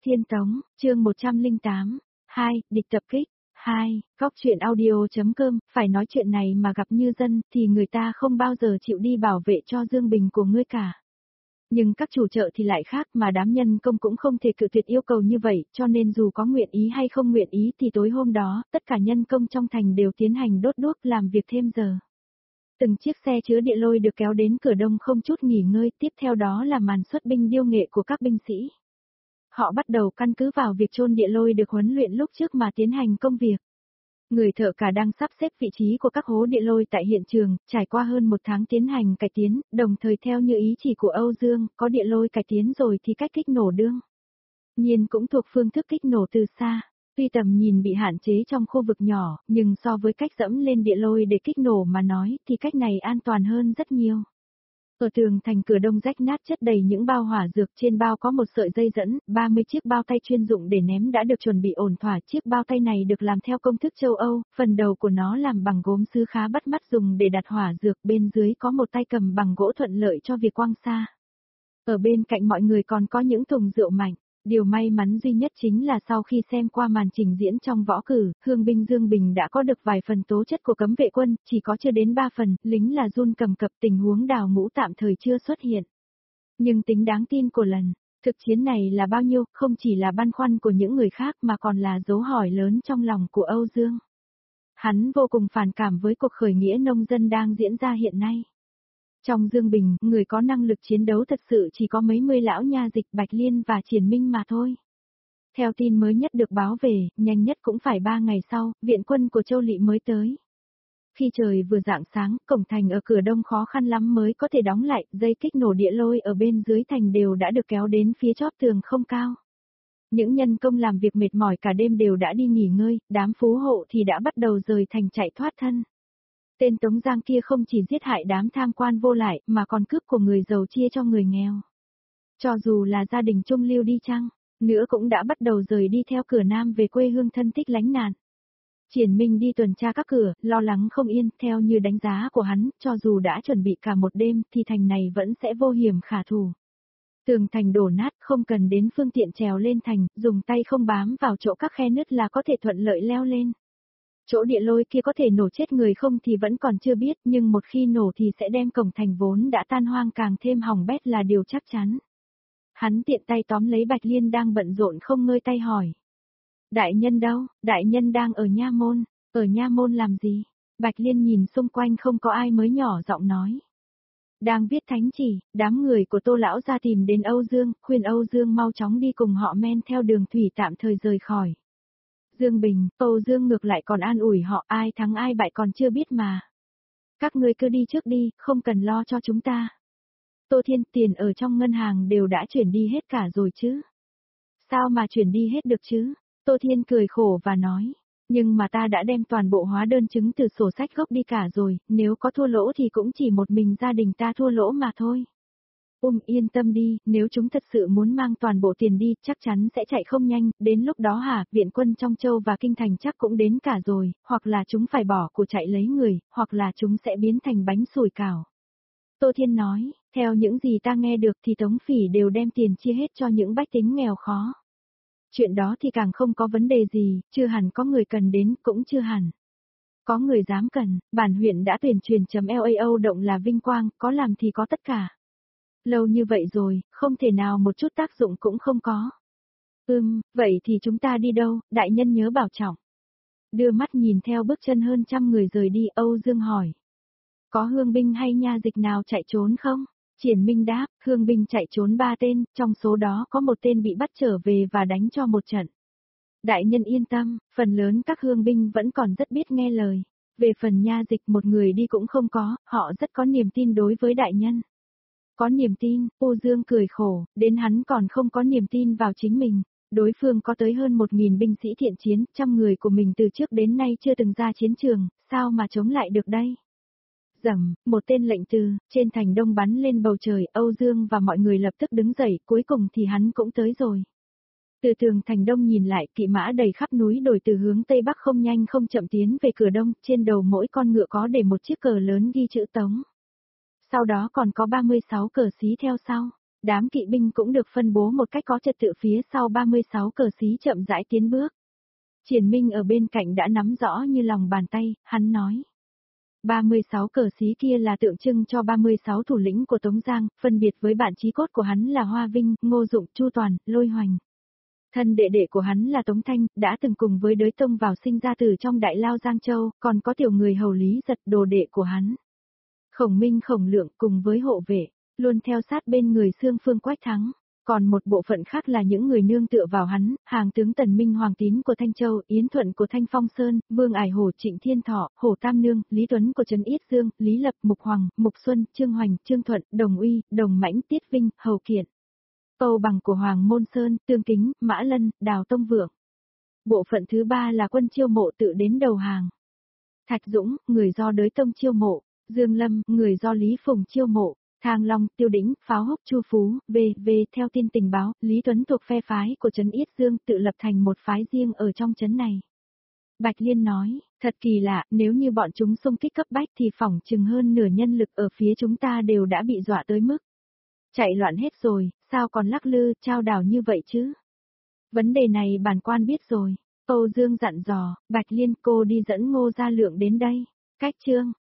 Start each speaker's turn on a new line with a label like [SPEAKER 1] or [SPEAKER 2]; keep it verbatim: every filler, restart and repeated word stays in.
[SPEAKER 1] Tiên Tống, chương một trăm lẻ tám, hai, địch tập kích, hai, góc chuyện audio.com, phải nói chuyện này mà gặp Như Dân thì người ta không bao giờ chịu đi bảo vệ cho Dương Bình của ngươi cả. Nhưng các chủ chợ thì lại khác, mà đám nhân công cũng không thể cự tuyệt yêu cầu như vậy, cho nên dù có nguyện ý hay không nguyện ý thì tối hôm đó, tất cả nhân công trong thành đều tiến hành đốt đuốc làm việc thêm giờ. Từng chiếc xe chứa địa lôi được kéo đến cửa đông không chút nghỉ ngơi, tiếp theo đó là màn xuất binh điêu nghệ của các binh sĩ. Họ bắt đầu căn cứ vào việc chôn địa lôi được huấn luyện lúc trước mà tiến hành công việc. Người thợ cả đang sắp xếp vị trí của các hố địa lôi tại hiện trường, trải qua hơn một tháng tiến hành cải tiến, đồng thời theo như ý chỉ của Âu Dương, có địa lôi cải tiến rồi thì cách kích nổ đương nhiên cũng thuộc phương thức kích nổ từ xa. Tuy tầm nhìn bị hạn chế trong khu vực nhỏ, nhưng so với cách dẫm lên địa lôi để kích nổ mà nói thì cách này an toàn hơn rất nhiều. Ở tường thành cửa đông rách nát chất đầy những bao hỏa dược, trên bao có một sợi dây dẫn, ba mươi chiếc bao tay chuyên dụng để ném đã được chuẩn bị ổn thỏa. Chiếc bao tay này được làm theo công thức châu Âu, phần đầu của nó làm bằng gốm sứ khá bắt mắt dùng để đặt hỏa dược, bên dưới có một tay cầm bằng gỗ thuận lợi cho việc quăng xa. Ở bên cạnh mọi người còn có những thùng rượu mạnh. Điều may mắn duy nhất chính là sau khi xem qua màn trình diễn trong võ cử, Hương binh Dương Bình đã có được vài phần tố chất của cấm vệ quân, chỉ có chưa đến ba phần, lính là run cầm cập, tình huống đào ngũ tạm thời chưa xuất hiện. Nhưng tính đáng tin của lần thực chiến này là bao nhiêu, không chỉ là băn khoăn của những người khác mà còn là dấu hỏi lớn trong lòng của Âu Dương. Hắn vô cùng phản cảm với cuộc khởi nghĩa nông dân đang diễn ra hiện nay. Trong Dương Bình, người có năng lực chiến đấu thật sự chỉ có mấy mươi lão nha dịch Bạch Liên và Triển Minh mà thôi. Theo tin mới nhất được báo về, nhanh nhất cũng phải ba ngày sau, viện quân của Châu Lị mới tới. Khi trời vừa rạng sáng, cổng thành ở cửa đông khó khăn lắm mới có thể đóng lại, dây kích nổ địa lôi ở bên dưới thành đều đã được kéo đến phía chóp tường không cao. Những nhân công làm việc mệt mỏi cả đêm đều đã đi nghỉ ngơi, đám phú hộ thì đã bắt đầu rời thành chạy thoát thân. Tên Tống Giang kia không chỉ giết hại đám tham quan vô lại mà còn cướp của người giàu chia cho người nghèo. Cho dù là gia đình trung lưu đi chăng, nữa cũng đã bắt đầu rời đi theo cửa nam về quê hương thân thích lánh nạn. Triển Minh đi tuần tra các cửa, lo lắng không yên, theo như đánh giá của hắn, cho dù đã chuẩn bị cả một đêm thì thành này vẫn sẽ vô hiểm khả thủ. Tường thành đổ nát, không cần đến phương tiện trèo lên thành, dùng tay không bám vào chỗ các khe nứt là có thể thuận lợi leo lên. Chỗ địa lôi kia có thể nổ chết người không thì vẫn còn chưa biết, nhưng một khi nổ thì sẽ đem cổng thành vốn đã tan hoang càng thêm hỏng bét là điều chắc chắn. Hắn tiện tay tóm lấy Bạch Liên đang bận rộn không ngơi tay hỏi. Đại nhân đâu? Đại nhân đang ở Nha Môn. Ở Nha Môn làm gì? Bạch Liên nhìn xung quanh không có ai mới nhỏ giọng nói. Đang viết thánh chỉ, đám người của Tô Lão ra tìm đến Âu Dương, khuyên Âu Dương mau chóng đi cùng họ men theo đường thủy tạm thời rời khỏi. Dương Bình, Âu Dương ngược lại còn an ủi họ, ai thắng ai bại còn chưa biết mà. Các ngươi cứ đi trước đi, không cần lo cho chúng ta. Tô Thiên, tiền ở trong ngân hàng đều đã chuyển đi hết cả rồi chứ. Sao mà chuyển đi hết được chứ? Tô Thiên cười khổ và nói, nhưng mà ta đã đem toàn bộ hóa đơn chứng từ sổ sách gốc đi cả rồi, nếu có thua lỗ thì cũng chỉ một mình gia đình ta thua lỗ mà thôi. Um yên tâm đi, nếu chúng thật sự muốn mang toàn bộ tiền đi, chắc chắn sẽ chạy không nhanh, đến lúc đó hả, viện quân trong châu và kinh thành chắc cũng đến cả rồi, hoặc là chúng phải bỏ của chạy lấy người, hoặc là chúng sẽ biến thành bánh sủi cảo. Tô Thiên nói, theo những gì ta nghe được thì Tống Phỉ đều đem tiền chia hết cho những bách tính nghèo khó. Chuyện đó thì càng không có vấn đề gì, chưa hẳn có người cần đến, cũng chưa hẳn. Có người dám cần, bản huyện đã tuyển truyền chấm lao động là vinh quang, có làm thì có tất cả. Lâu như vậy rồi, không thể nào một chút tác dụng cũng không có. Ừm, vậy thì chúng ta đi đâu, đại nhân nhớ bảo trọng. Đưa mắt nhìn theo bước chân hơn trăm người rời đi, Âu Dương hỏi. Có hương binh hay nha dịch nào chạy trốn không? Triển Minh đáp, hương binh chạy trốn ba tên, trong số đó có một tên bị bắt trở về và đánh cho một trận. Đại nhân yên tâm, phần lớn các hương binh vẫn còn rất biết nghe lời. Về phần nha dịch một người đi cũng không có, họ rất có niềm tin đối với đại nhân. Có niềm tin, Âu Dương cười khổ, đến hắn còn không có niềm tin vào chính mình. Đối phương có tới hơn một nghìn binh sĩ thiện chiến, trăm người của mình từ trước đến nay chưa từng ra chiến trường, sao mà chống lại được đây? Rầm, một tên lệnh từ, trên thành đông bắn lên bầu trời, Âu Dương và mọi người lập tức đứng dậy, cuối cùng thì hắn cũng tới rồi. Từ tường thành đông nhìn lại, kỵ mã đầy khắp núi đồi từ hướng tây bắc không nhanh không chậm tiến về cửa đông, trên đầu mỗi con ngựa có để một chiếc cờ lớn ghi chữ Tống. Sau đó còn có ba mươi sáu cờ xí theo sau. Đám kỵ binh cũng được phân bố một cách có trật tự phía sau ba mươi sáu cờ xí chậm rãi tiến bước. Triển Minh ở bên cạnh đã nắm rõ như lòng bàn tay, hắn nói. ba mươi sáu cờ xí kia là tượng trưng cho ba mươi sáu thủ lĩnh của Tống Giang, phân biệt với bạn chí cốt của hắn là Hoa Vinh, Ngô Dụng, Chu Toàn, Lôi Hoành. Thân đệ đệ của hắn là Tống Thanh, đã từng cùng với Đới Tông vào sinh ra từ trong Đại Lao Giang Châu, còn có tiểu người hầu Lý Giật đồ đệ của hắn. Khổng Minh Khổng Lượng cùng với hộ vệ, luôn theo sát bên người Xương Phương Quách Thắng. Còn một bộ phận khác là những người nương tựa vào hắn, hàng tướng Tần Minh Hoàng Tín của Thanh Châu, Yến Thuận của Thanh Phong Sơn, Vương Ải Hổ Trịnh Thiên Thọ, Hổ Tam Nương, Lý Tuấn của Trấn Yết Dương, Lý Lập, Mục Hoàng, Mục Xuân, Trương Hoành, Trương Thuận, Đồng Uy, Đồng Mãnh, Tiết Vinh, Hầu Kiện. Âu Bằng của Hoàng Môn Sơn, Tương Kính, Mã Lân, Đào Tông Vượng. Bộ phận thứ ba là quân chiêu mộ tự đến đầu hàng. Thạch Dũng, người do Đới Tông chiêu mộ, Dương Lâm, người do Lý Phùng chiêu mộ. Thang Long, Tiêu Đĩnh, Pháo Húc, Chu Phú, về, về, theo tin tình báo, Lý Tuấn thuộc phe phái của Trấn Yết Dương tự lập thành một phái riêng ở trong trấn này. Bạch Liên nói, thật kỳ lạ, nếu như bọn chúng xung kích cấp bách thì phỏng chừng hơn nửa nhân lực ở phía chúng ta đều đã bị dọa tới mức. Chạy loạn hết rồi, sao còn lắc lư, trao đảo như vậy chứ? Vấn đề này bản quan biết rồi. Âu Dương dặn dò, Bạch Liên cô đi dẫn Ngô Gia Lượng đến đây. Cách chương.